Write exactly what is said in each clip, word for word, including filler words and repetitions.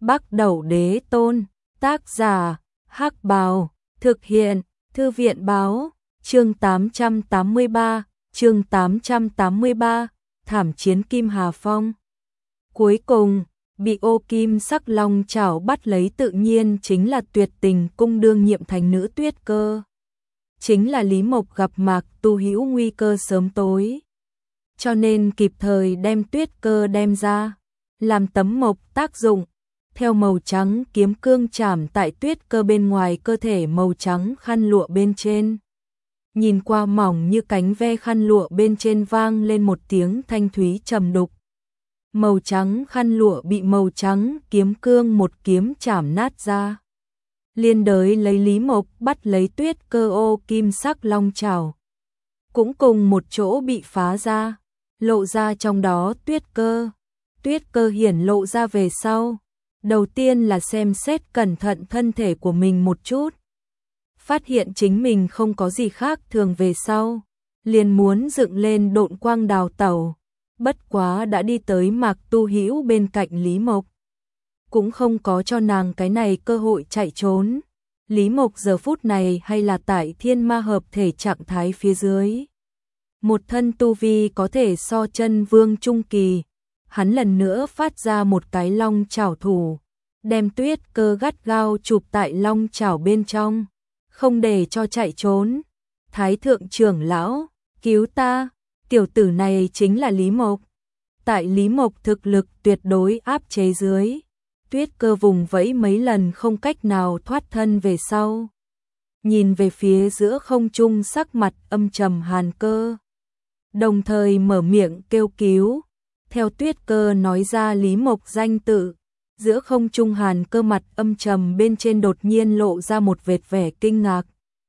Bắc Đẩu Đế Tôn, tác giả, Hắc Bào, thực hiện, Thư viện Báo, chương tám trăm tám mươi ba, chương tám trăm tám mươi ba, thảm chiến Kim Hà Phong. Cuối cùng, bị Ô Kim Sắc Long chảo bắt lấy tự nhiên chính là Tuyệt Tình Cung đương nhiệm thành nữ Tuyết Cơ. Chính là Lý Mộc gặp Mạc Tu Hữu nguy cơ sớm tối, cho nên kịp thời đem Tuyết Cơ đem ra, làm tấm mộc tác dụng, theo màu trắng kiếm cương chảm tại Tuyết Cơ bên ngoài cơ thể màu trắng khăn lụa bên trên. Nhìn qua mỏng như cánh ve khăn lụa bên trên vang lên một tiếng thanh thúy trầm đục. Màu trắng khăn lụa bị màu trắng kiếm cương một kiếm chảm nát ra. Liên đới lấy Lý Mộc bắt lấy Tuyết Cơ Ô Kim Sắc Long chảo, cũng cùng một chỗ bị phá ra, lộ ra trong đó Tuyết Cơ. Tuyết Cơ hiển lộ ra về sau, đầu tiên là xem xét cẩn thận thân thể của mình một chút, phát hiện chính mình không có gì khác thường về sau, liền muốn dựng lên độn quang đào tẩu, bất quá đã đi tới Mạc Tu Hữu bên cạnh Lý Mộc, cũng không có cho nàng cái này cơ hội chạy trốn. Lý Mộc giờ phút này hay là tại thiên ma hợp thể trạng thái phía dưới, một thân tu vi có thể so chân vương trung kỳ. Hắn lần nữa phát ra một cái long chảo thủ, đem Tuyết Cơ gắt gao chụp tại long chảo bên trong, không để cho chạy trốn. Thái thượng trưởng lão, cứu ta, tiểu tử này chính là Lý Mộc. Tại Lý Mộc thực lực tuyệt đối áp chế dưới, Tuyết Cơ vùng vẫy mấy lần không cách nào thoát thân về sau. Nhìn về phía giữa không trung sắc mặt âm trầm Hàn Cơ, đồng thời mở miệng kêu cứu. Theo Tuyết Cơ nói ra Lý Mộc danh tự, giữa không trung Hàn Cơ mặt âm trầm bên trên đột nhiên lộ ra một vệt vẻ kinh ngạc.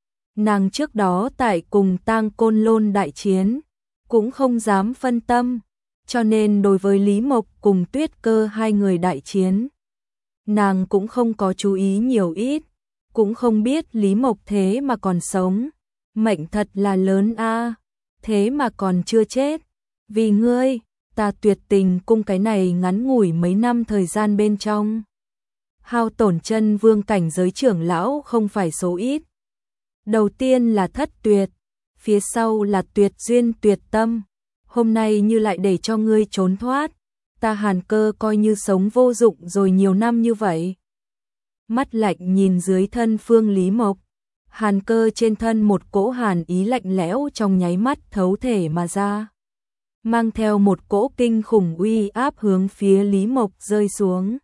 Nàng trước đó tại cùng Tang Côn Lôn đại chiến, cũng không dám phân tâm, cho nên đối với Lý Mộc cùng Tuyết Cơ hai người đại chiến, nàng cũng không có chú ý nhiều ít, cũng không biết Lý Mộc thế mà còn sống, mệnh thật là lớn a, thế mà còn chưa chết. Vì ngươi, ta Tuyệt Tình Cung cái này ngắn ngủi mấy năm thời gian bên trong, hao tổn chân vương cảnh giới trưởng lão không phải số ít. Đầu tiên là Thất Tuyệt, phía sau là Tuyệt Duyên Tuyệt Tâm, hôm nay như lại để cho ngươi trốn thoát, ta Hàn Cơ coi như sống vô dụng rồi nhiều năm như vậy. Mắt lạnh nhìn dưới thân phương Lý Mộc, Hàn Cơ trên thân một cỗ hàn ý lạnh lẽo trong nháy mắt thấu thể mà ra, mang theo một cỗ kinh khủng uy áp hướng phía Lý Mộc rơi xuống.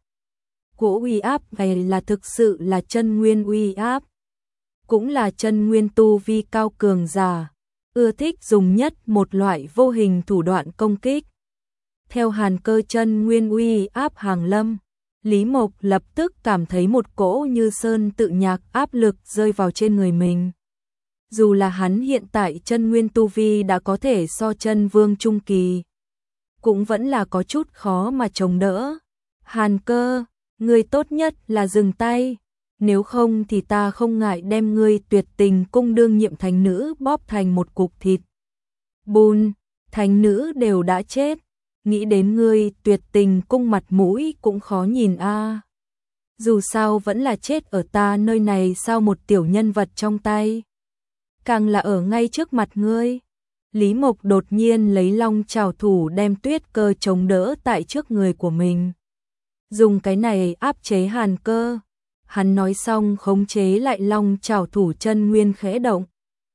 Cỗ uy áp này là thực sự là chân nguyên uy áp, cũng là chân nguyên tu vi cao cường giả ưa thích dùng nhất một loại vô hình thủ đoạn công kích. Theo Hàn Cơ chân nguyên uy áp hàng lâm, Lý Mộc lập tức cảm thấy một cỗ như sơn tự nhạc áp lực rơi vào trên người mình. Dù là hắn hiện tại chân nguyên tu vi đã có thể so chân vương trung kỳ, cũng vẫn là có chút khó mà chống đỡ. Hàn Cơ, ngươi tốt nhất là dừng tay, nếu không thì ta không ngại đem ngươi Tuyệt Tình Cung đương nhiệm thánh nữ bóp thành một cục thịt. Bùn, thánh nữ đều đã chết, nghĩ đến ngươi Tuyệt Tình Cung mặt mũi cũng khó nhìn a. Dù sao vẫn là chết ở ta nơi này sau một tiểu nhân vật trong tay, càng là ở ngay trước mặt ngươi. Lý Mộc đột nhiên lấy long chảo thủ đem Tuyết Cơ chống đỡ tại trước người của mình, dùng cái này áp chế Hàn Cơ. Hắn nói xong khống chế lại long chảo thủ chân nguyên khẽ động,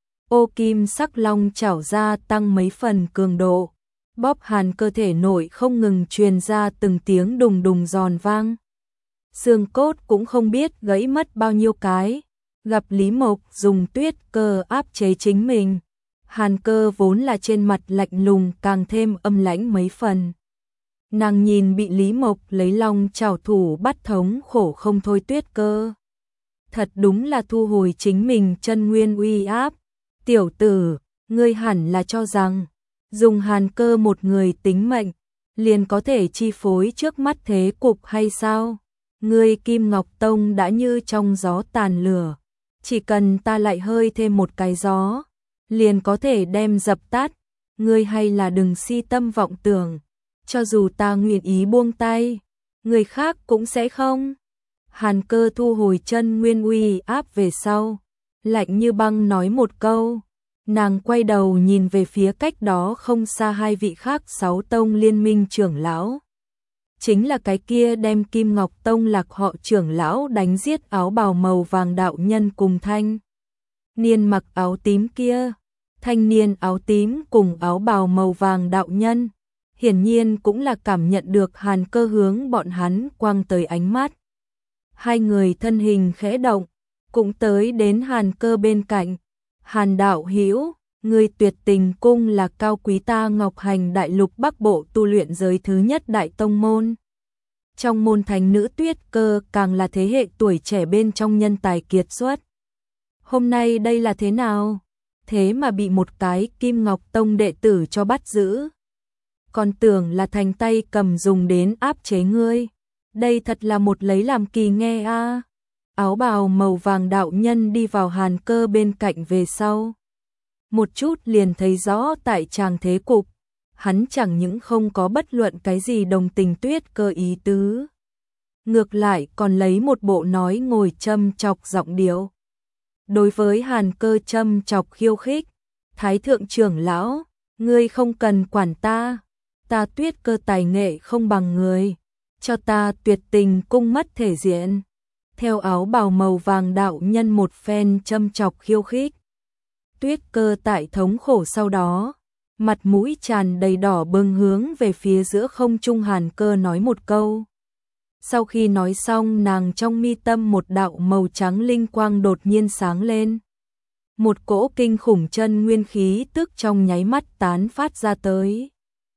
Ô Kim Sắc Long chảo ra tăng mấy phần cường độ, bóp Hàn Cơ thể nội không ngừng truyền ra từng tiếng đùng đùng giòn vang. Xương cốt cũng không biết gãy mất bao nhiêu cái. Gặp Lý Mộc dùng Tuyết Cơ áp chế chính mình, Hàn Cơ vốn là trên mặt lạnh lùng càng thêm âm lãnh mấy phần. Nàng nhìn bị Lý Mộc lấy long chảo thủ bắt thống khổ không thôi Tuyết Cơ, thật đúng là thu hồi chính mình chân nguyên uy áp. Tiểu tử, ngươi hẳn là cho rằng dùng Hàn Cơ một người tính mệnh liền có thể chi phối trước mắt thế cục hay sao? Ngươi Kim Ngọc Tông đã như trong gió tàn lửa, chỉ cần ta lại hơi thêm một cái gió, liền có thể đem dập tắt. Ngươi hay là đừng si tâm vọng tưởng, cho dù ta nguyện ý buông tay, người khác cũng sẽ không. Hàn Cơ thu hồi chân nguyên uy áp về sau, lạnh như băng nói một câu. Nàng quay đầu nhìn về phía cách đó không xa hai vị khác sáu tông liên minh trưởng lão. Chính là cái kia đem Kim Ngọc Tông Lạc họ trưởng lão đánh giết áo bào màu vàng đạo nhân cùng thanh niên mặc áo tím kia. Thanh niên áo tím cùng áo bào màu vàng đạo nhân, hiển nhiên cũng là cảm nhận được Hàn Cơ hướng bọn hắn quăng tới ánh mắt. Hai người thân hình khẽ động, cũng tới đến Hàn Cơ bên cạnh. Hàn đạo hữu, người Tuyệt Tình cung là cao quý ta Ngọc Hành đại lục Bắc Bộ tu luyện giới thứ nhất đại tông môn. Trong môn thánh nữ Tuyết Cơ càng là thế hệ tuổi trẻ bên trong nhân tài kiệt xuất. Hôm nay đây là thế nào? Thế mà bị một cái Kim Ngọc Tông đệ tử cho bắt giữ. Còn tưởng là thành tay cầm dùng đến áp chế ngươi. Đây thật là một lấy làm kỳ nghe a. À. Áo bào màu vàng đạo nhân đi vào Hàn Cơ bên cạnh về sau. Một chút liền thấy rõ tại tràng thế cục. Hắn chẳng những không có bất luận cái gì đồng tình Tuyết Cơ ý tứ. Ngược lại còn lấy một bộ nói ngồi châm chọc giọng điệu. Đối với Hàn Cơ châm chọc khiêu khích, Thái thượng trưởng lão, ngươi không cần quản ta, ta Tuyết Cơ tài nghệ không bằng người, cho ta Tuyệt Tình cung mất thể diện. Theo áo bào màu vàng đạo nhân một phen châm chọc khiêu khích. Tuyết Cơ tại thống khổ sau đó, mặt mũi tràn đầy đỏ bừng hướng về phía giữa không trung Hàn Cơ nói một câu. Sau khi nói xong nàng trong mi tâm một đạo màu trắng linh quang đột nhiên sáng lên. Một cỗ kinh khủng chân nguyên khí tức trong nháy mắt tán phát ra tới.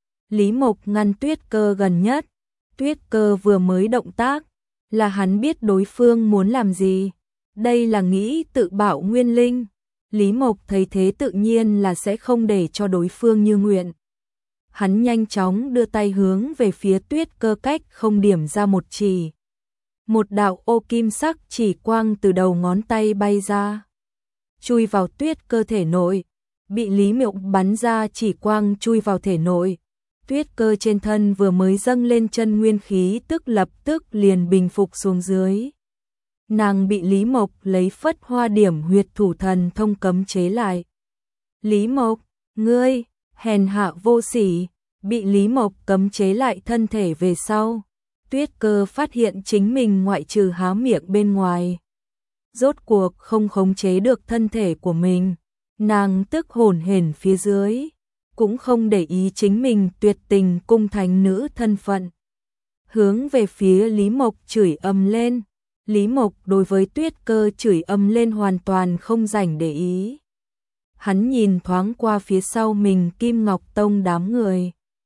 Lý Mộc ngăn Tuyết Cơ gần nhất. Tuyết Cơ vừa mới động tác, là hắn biết đối phương muốn làm gì. Đây là nghĩ tự bạo nguyên linh. Lý Mộc thấy thế tự nhiên là sẽ không để cho đối phương như nguyện. Hắn nhanh chóng đưa tay hướng về phía Tuyết Cơ cách không điểm ra một chỉ. Một đạo ô kim sắc chỉ quang từ đầu ngón tay bay ra, chui vào Tuyết Cơ thể nội. Bị Lý Mộc bắn ra chỉ quang chui vào thể nội. Tuyết Cơ trên thân vừa mới dâng lên chân nguyên khí tức lập tức liền bình phục xuống dưới. Nàng bị Lý Mộc lấy Phất Hoa Điểm huyệt thủ thần thông cấm chế lại. Lý Mộc, ngươi, hèn hạ vô sỉ, bị Lý Mộc cấm chế lại thân thể về sau. Tuyết Cơ phát hiện chính mình ngoại trừ há miệng bên ngoài, rốt cuộc không khống chế được thân thể của mình. Nàng tức hổn hển phía dưới, cũng không để ý chính mình Tuyệt Tình cung thánh nữ thân phận. Hướng về phía Lý Mộc chửi ầm lên. Lý Mộc đối với Tuyết Cơ chửi ầm lên hoàn toàn không rảnh để ý. Hắn nhìn thoáng qua phía sau mình Kim Ngọc Tông đám người,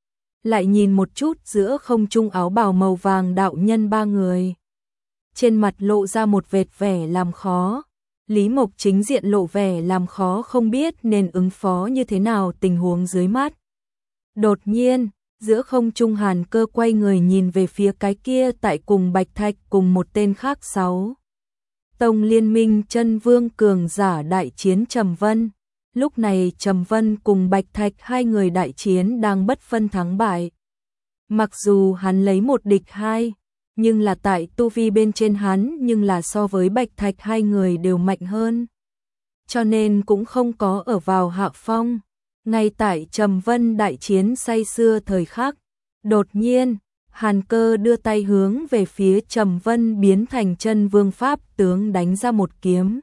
lại nhìn một chút giữa không trung áo bào màu vàng đạo nhân ba người. Trên mặt lộ ra một vệt vẻ làm khó. Lý Mộc chính diện lộ vẻ làm khó không biết nên ứng phó như thế nào tình huống dưới mắt. Đột nhiên, giữa không trung Hàn Cơ quay người nhìn về phía cái kia tại cùng Bạch Thạch cùng một tên khác sáu tông liên minh chân vương cường giả đại chiến Trầm Vân. Lúc này Trầm Vân cùng Bạch Thạch hai người đại chiến đang bất phân thắng bại. Mặc dù hắn lấy một địch hai, nhưng là tại tu vi bên trên hắn nhưng là so với Bạch Thạch hai người đều mạnh hơn. Cho nên cũng không có ở vào hạ phong. Ngay tại Trầm Vân đại chiến say sưa thời khắc, đột nhiên, Hàn Cơ đưa tay hướng về phía Trầm Vân biến thành chân vương pháp tướng đánh ra một kiếm.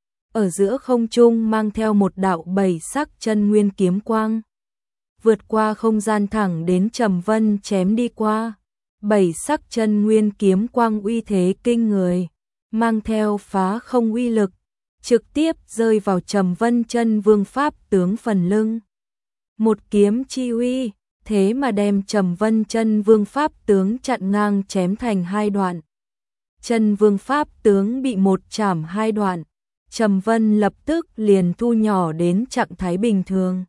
Ở giữa không trung mang theo một đạo bảy sắc chân nguyên kiếm quang, vượt qua không gian thẳng đến Trầm Vân chém đi qua. Bảy sắc chân nguyên kiếm quang uy thế kinh người, mang theo phá không uy lực, trực tiếp rơi vào Trầm Vân chân vương pháp tướng phần lưng. Một kiếm chi uy, thế mà đem Trầm Vân chân vương pháp tướng chặn ngang chém thành hai đoạn. Chân vương pháp tướng bị một chảm hai đoạn, Trầm Vân lập tức liền thu nhỏ đến trạng thái bình thường.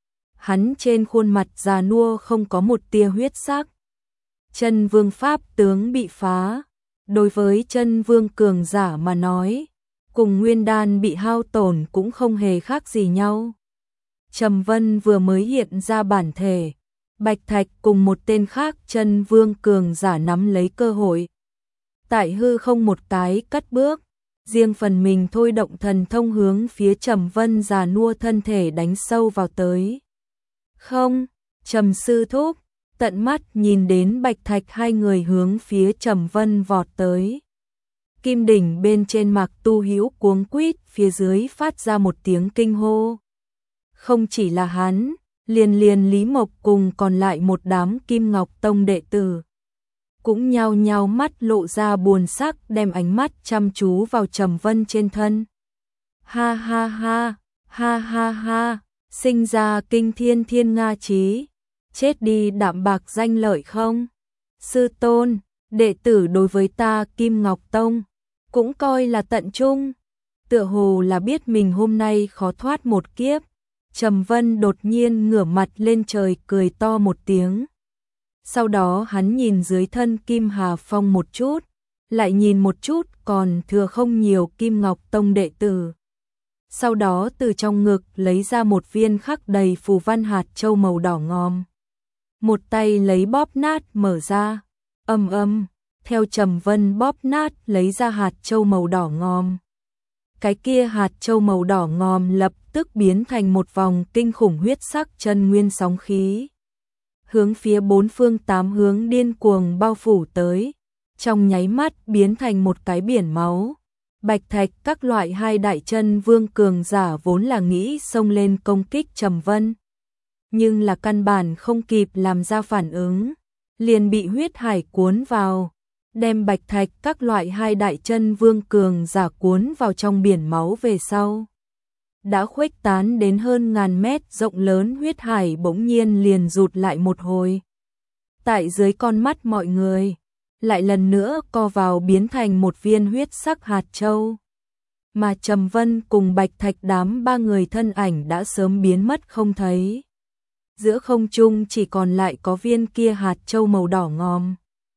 Hắn trên khuôn mặt già nua không có một tia huyết sắc. Chân vương pháp tướng bị phá, đối với chân vương cường giả mà nói, cùng nguyên đan bị hao tổn cũng không hề khác gì nhau. Trầm Vân vừa mới hiện ra bản thể, Bạch Thạch cùng một tên khác chân vương cường giả nắm lấy cơ hội. Tại hư không một cái cất bước, riêng phần mình thôi động thần thông hướng phía Trầm Vân già nua thân thể đánh sâu vào tới. Không, Trầm sư thúc, tận mắt nhìn đến Bạch Thạch hai người hướng phía Trầm Vân vọt tới. Kim đỉnh bên trên Mạc Tu Hữu cuống quýt, phía dưới phát ra một tiếng kinh hô. Không chỉ là hắn, liền liền Lý Mộc cùng còn lại một đám Kim Ngọc Tông đệ tử cũng nhao nhao mắt lộ ra buồn sắc, đem ánh mắt chăm chú vào Trầm Vân trên thân. Ha ha ha, ha ha ha, sinh ra kinh thiên thiên nga chí, chết đi đạm bạc danh lợi không? Sư tôn, đệ tử đối với ta Kim Ngọc Tông cũng coi là tận trung, tựa hồ là biết mình hôm nay khó thoát một kiếp. Trầm Vân đột nhiên ngửa mặt lên trời cười to một tiếng. Sau đó hắn nhìn dưới thân Kim Hà Phong một chút, lại nhìn một chút còn thừa không nhiều Kim Ngọc Tông đệ tử. Sau đó từ trong ngực lấy ra một viên khắc đầy phù văn hạt châu màu đỏ ngòm. Một tay lấy bóp nát mở ra, âm âm, theo Trầm Vân bóp nát lấy ra hạt châu màu đỏ ngòm. Cái kia hạt châu màu đỏ ngòm lập tức biến thành một vòng kinh khủng huyết sắc chân nguyên sóng khí, hướng phía bốn phương tám hướng điên cuồng bao phủ tới, trong nháy mắt biến thành một cái biển máu. Bạch Thạch các loại hai đại chân vương cường giả vốn là nghĩ xông lên công kích Trầm Vân, nhưng là căn bản không kịp làm ra phản ứng, liền bị huyết hải cuốn vào, đem Bạch Thạch các loại hai đại chân vương cường giả cuốn vào trong biển máu về sau. Đã khuếch tán đến hơn ngàn mét rộng lớn huyết hải bỗng nhiên liền rụt lại một hồi. Tại dưới con mắt mọi người, lại lần nữa co vào biến thành một viên huyết sắc hạt châu. Mà Trầm Vân cùng Bạch Thạch đám ba người thân ảnh đã sớm biến mất không thấy. Giữa không trung chỉ còn lại có viên kia hạt châu màu đỏ ngòm.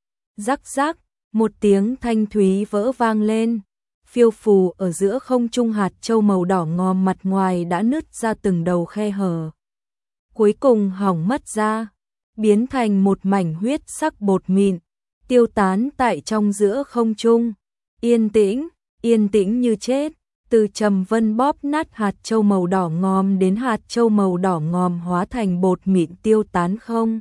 Rắc rắc, một tiếng thanh thúy vỡ vang lên. Phiêu phù ở giữa không trung hạt châu màu đỏ ngòm mặt ngoài đã nứt ra từng đầu khe hở. Cuối cùng hỏng mất ra, biến thành một mảnh huyết sắc bột mịn, tiêu tán tại trong giữa không trung. Yên tĩnh, yên tĩnh như chết, từ Trầm Vân bóp nát hạt châu màu đỏ ngòm đến hạt châu màu đỏ ngòm hóa thành bột mịn tiêu tán không.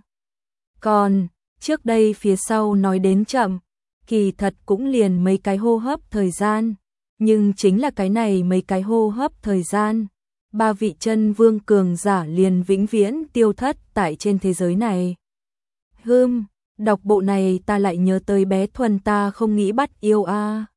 Còn, trước đây phía sau nói đến chậm, kỳ thật cũng liền mấy cái hô hấp thời gian, nhưng chính là cái này mấy cái hô hấp thời gian, ba vị chân vương cường giả liền vĩnh viễn tiêu thất tại trên thế giới này. Hừm, đọc bộ này ta lại nhớ tới bé Thuần ta không nghĩ bắt yêu a. À.